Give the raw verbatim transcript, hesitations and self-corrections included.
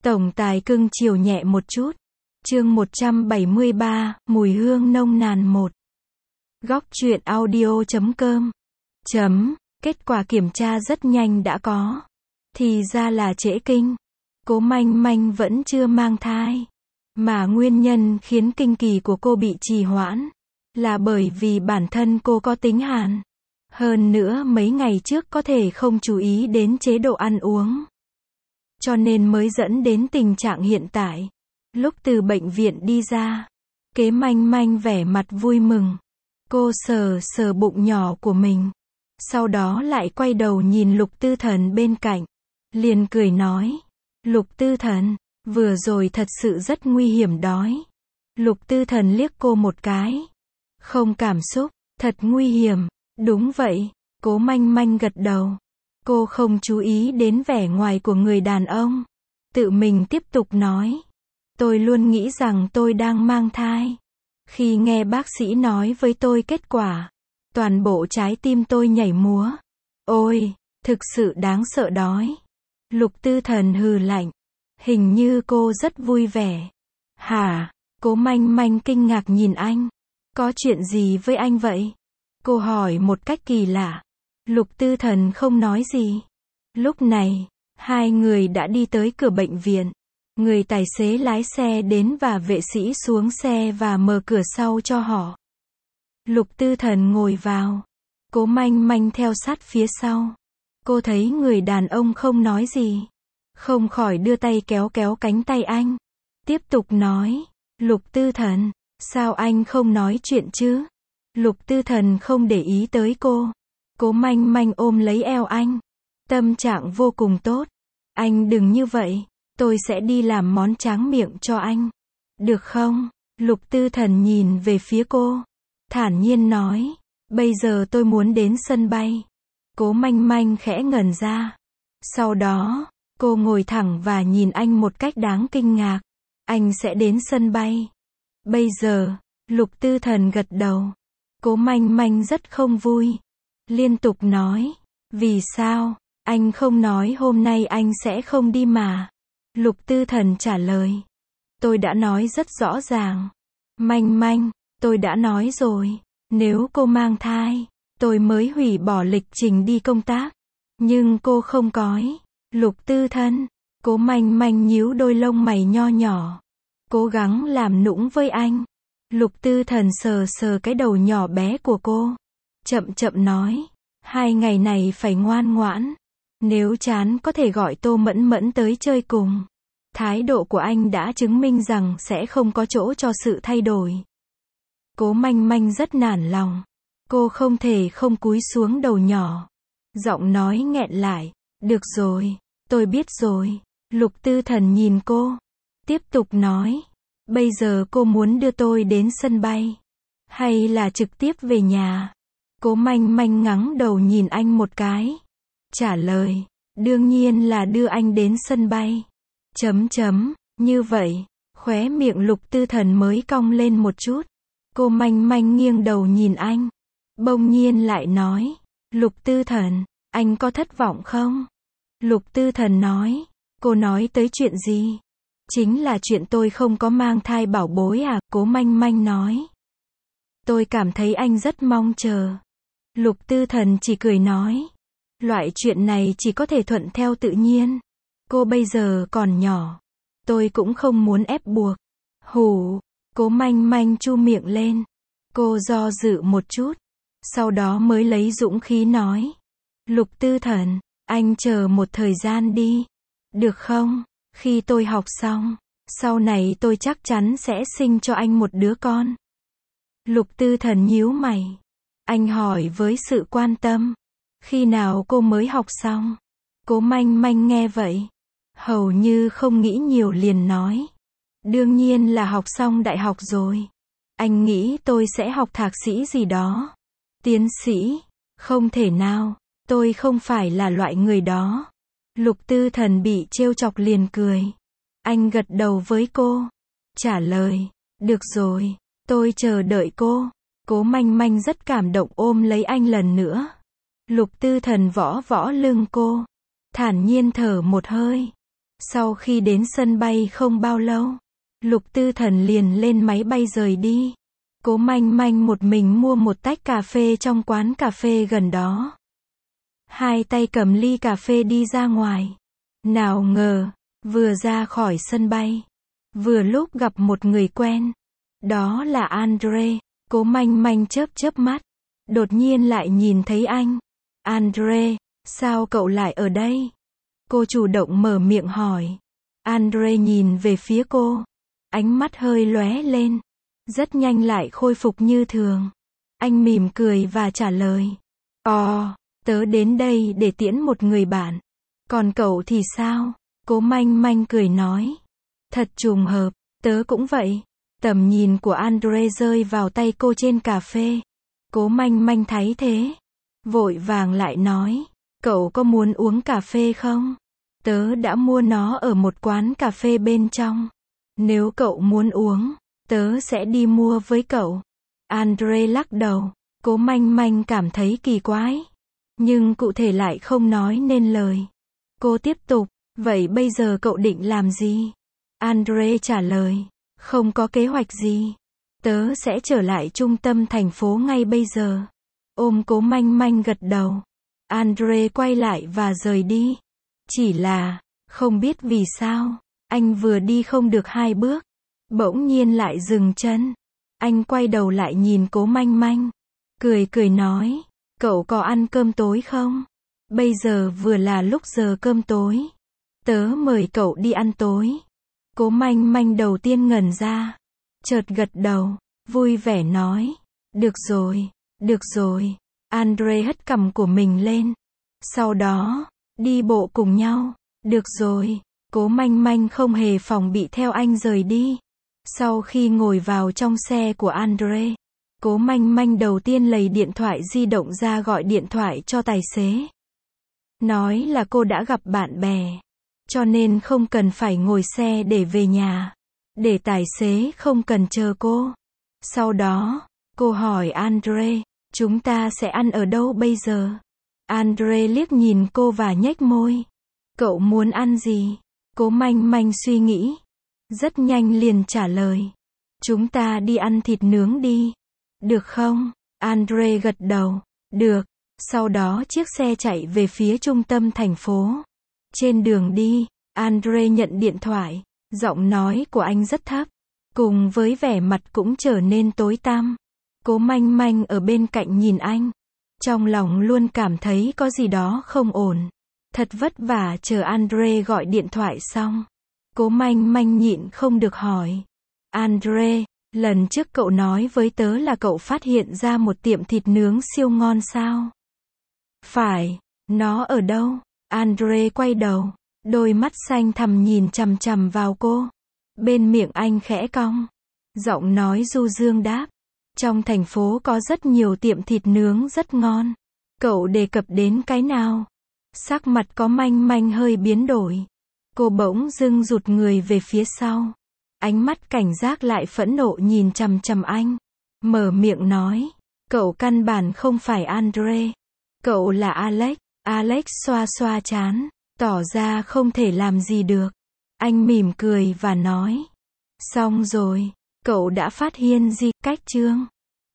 Tổng tài cưng chiều nhẹ một chút. Chương một trăm bảy mươi ba, mùi hương nông nàn một. Góc truyện audio chấm com. Chấm, kết quả kiểm tra rất nhanh đã có. Thì ra là trễ kinh. Cố Manh Manh vẫn chưa mang thai. Mà nguyên nhân khiến kinh kỳ của cô bị trì hoãn là bởi vì bản thân cô có tính hàn. Hơn nữa mấy ngày trước có thể không chú ý đến chế độ ăn uống. Cho nên mới dẫn đến tình trạng hiện tại. Lúc từ bệnh viện đi ra, Kế Manh Manh vẻ mặt vui mừng. Cô sờ sờ bụng nhỏ của mình. Sau đó lại quay đầu nhìn Lục Tư Thần bên cạnh. Liền cười nói. Lục Tư Thần, vừa rồi thật sự rất nguy hiểm đói. Lục Tư Thần liếc cô một cái. Không cảm xúc, thật nguy hiểm. Đúng vậy, Cố Manh Manh gật đầu. Cô không chú ý đến vẻ ngoài của người đàn ông. Tự mình tiếp tục nói. Tôi luôn nghĩ rằng tôi đang mang thai. Khi nghe bác sĩ nói với tôi kết quả, toàn bộ trái tim tôi nhảy múa. Ôi, thực sự đáng sợ đói. Lục Tư Thần hừ lạnh. Hình như cô rất vui vẻ. Hả? Cố Manh Manh kinh ngạc nhìn anh. Có chuyện gì với anh vậy? Cô hỏi một cách kỳ lạ. Lục Tư Thần không nói gì. Lúc này, hai người đã đi tới cửa bệnh viện. Người tài xế lái xe đến và vệ sĩ xuống xe và mở cửa sau cho họ. Lục Tư Thần ngồi vào. Cố Manh Manh theo sát phía sau. Cô thấy người đàn ông không nói gì. Không khỏi đưa tay kéo kéo cánh tay anh. Tiếp tục nói. Lục Tư Thần, sao anh không nói chuyện chứ? Lục Tư Thần không để ý tới cô. Cố Manh Manh ôm lấy eo anh. Tâm trạng vô cùng tốt. Anh đừng như vậy. Tôi sẽ đi làm món tráng miệng cho anh. Được không? Lục Tư Thần nhìn về phía cô. Thản nhiên nói. Bây giờ tôi muốn đến sân bay. Cố Manh Manh khẽ ngẩn ra. Sau đó, cô ngồi thẳng và nhìn anh một cách đáng kinh ngạc. Anh sẽ đến sân bay. Bây giờ, Lục Tư Thần gật đầu. Cố Manh Manh rất không vui. Liên tục nói. Vì sao? Anh không nói hôm nay anh sẽ không đi mà. Lục Tư Thần trả lời. Tôi đã nói rất rõ ràng. Manh Manh, tôi đã nói rồi. Nếu cô mang thai, tôi mới hủy bỏ lịch trình đi công tác. Nhưng cô không cói. Lục Tư Thần. Cố Manh Manh nhíu đôi lông mày nho nhỏ. Cố gắng làm nũng với anh. Lục Tư Thần sờ sờ cái đầu nhỏ bé của cô. Chậm chậm nói. Hai ngày này phải ngoan ngoãn. Nếu chán có thể gọi Tô Mẫn Mẫn tới chơi cùng. Thái độ của anh đã chứng minh rằng sẽ không có chỗ cho sự thay đổi. Cố Manh Manh rất nản lòng. Cô không thể không cúi xuống đầu nhỏ. Giọng nói nghẹn lại. Được rồi, tôi biết rồi. Lục Tư Thần nhìn cô. Tiếp tục nói. Bây giờ cô muốn đưa tôi đến sân bay. Hay là trực tiếp về nhà? Cố Manh Manh ngẩng đầu nhìn anh một cái. Trả lời. Đương nhiên là đưa anh đến sân bay. Chấm chấm. Như vậy, khóe miệng Lục Tư Thần mới cong lên một chút. Cô Manh Manh nghiêng đầu nhìn anh. Bỗng nhiên lại nói. Lục Tư Thần, anh có thất vọng không? Lục Tư Thần nói. Cô nói tới chuyện gì? Chính là chuyện tôi không có mang thai bảo bối à? Cố Manh Manh nói. Tôi cảm thấy anh rất mong chờ. Lục Tư Thần chỉ cười nói. Loại chuyện này chỉ có thể thuận theo tự nhiên. Cô bây giờ còn nhỏ. Tôi cũng không muốn ép buộc. Hù. Cố Manh Manh chu miệng lên. Cô do dự một chút. Sau đó mới lấy dũng khí nói. Lục Tư Thần, anh chờ một thời gian đi. Được không? Khi tôi học xong, sau này tôi chắc chắn sẽ sinh cho anh một đứa con. Lục Tư Thần nhíu mày. Anh hỏi với sự quan tâm. Khi nào cô mới học xong? Cố Manh Manh nghe vậy. Hầu như không nghĩ nhiều liền nói. Đương nhiên là học xong đại học rồi. Anh nghĩ tôi sẽ học thạc sĩ gì đó. Tiến sĩ? Không thể nào. Tôi không phải là loại người đó. Lục Tư Thần bị trêu chọc liền cười. Anh gật đầu với cô. Trả lời. Được rồi. Tôi chờ đợi cô. Cố Manh Manh rất cảm động ôm lấy anh lần nữa. Lục Tư Thần võ võ lưng cô. Thản nhiên thở một hơi. Sau khi đến sân bay không bao lâu, Lục Tư Thần liền lên máy bay rời đi. Cố Manh Manh một mình mua một tách cà phê trong quán cà phê gần đó. Hai tay cầm ly cà phê đi ra ngoài. Nào ngờ, vừa ra khỏi sân bay, vừa lúc gặp một người quen. Đó là Andre. Cố Manh Manh chớp chớp mắt, đột nhiên lại nhìn thấy anh. Andre, sao cậu lại ở đây? Cô chủ động mở miệng hỏi. Andre nhìn về phía cô, ánh mắt hơi lóe lên, rất nhanh lại khôi phục như thường. Anh mỉm cười và trả lời. Ồ, tớ đến đây để tiễn một người bạn. Còn cậu thì sao? Cố Manh Manh cười nói. Thật trùng hợp, tớ cũng vậy. Tầm nhìn của Andre rơi vào tay cô trên cà phê. Cố Manh Manh thấy thế, vội vàng lại nói. Cậu có muốn uống cà phê không? Tớ đã mua nó ở một quán cà phê bên trong. Nếu cậu muốn uống, tớ sẽ đi mua với cậu. Andre lắc đầu. Cố Manh Manh cảm thấy kỳ quái, nhưng cụ thể lại không nói nên lời. Cô tiếp tục. Vậy bây giờ cậu định làm gì? Andre trả lời. Không có kế hoạch gì. Tớ sẽ trở lại trung tâm thành phố ngay bây giờ. Ôm Cố Manh Manh gật đầu. Andre quay lại và rời đi. Chỉ là, không biết vì sao, anh vừa đi không được hai bước, bỗng nhiên lại dừng chân. Anh quay đầu lại nhìn Cố Manh Manh, cười cười nói. Cậu có ăn cơm tối không? Bây giờ vừa là lúc giờ cơm tối. Tớ mời cậu đi ăn tối. Cố Manh Manh đầu tiên ngẩn ra, chợt gật đầu, vui vẻ nói. Được rồi, được rồi. Andre hất cằm của mình lên. Sau đó, đi bộ cùng nhau. Được rồi. Cố Manh Manh không hề phòng bị theo anh rời đi. Sau khi ngồi vào trong xe của Andre, Cố Manh Manh đầu tiên lấy điện thoại di động ra gọi điện thoại cho tài xế. Nói là cô đã gặp bạn bè, cho nên không cần phải ngồi xe để về nhà, để tài xế không cần chờ cô. Sau đó, cô hỏi Andre, chúng ta sẽ ăn ở đâu bây giờ? Andre liếc nhìn cô và nhếch môi. Cậu muốn ăn gì? Cố Manh Manh suy nghĩ, rất nhanh liền trả lời. Chúng ta đi ăn thịt nướng đi. Được không? Andre gật đầu. Được. Sau đó chiếc xe chạy về phía trung tâm thành phố. Trên đường đi, Andre nhận điện thoại. Giọng nói của anh rất thấp, cùng với vẻ mặt cũng trở nên tối tăm. Cố Manh Manh ở bên cạnh nhìn anh, trong lòng luôn cảm thấy có gì đó không ổn. Thật vất vả chờ Andre gọi điện thoại xong, Cố Manh Manh nhịn không được hỏi. Andre, lần trước cậu nói với tớ là cậu phát hiện ra một tiệm thịt nướng siêu ngon sao? Phải, nó ở đâu? Andre quay đầu, đôi mắt xanh thẳm nhìn chằm chằm vào cô. Bên miệng anh khẽ cong, giọng nói du dương đáp. Trong thành phố có rất nhiều tiệm thịt nướng rất ngon. Cậu đề cập đến cái nào? Sắc mặt Cố Manh Manh hơi biến đổi. Cô bỗng dưng rụt người về phía sau. Ánh mắt cảnh giác lại phẫn nộ nhìn chằm chằm anh. Mở miệng nói. Cậu căn bản không phải Andre. Cậu là Alex. Alex xoa xoa trán, tỏ ra không thể làm gì được. Anh mỉm cười và nói. Xong rồi, cậu đã phát hiện gì cách chương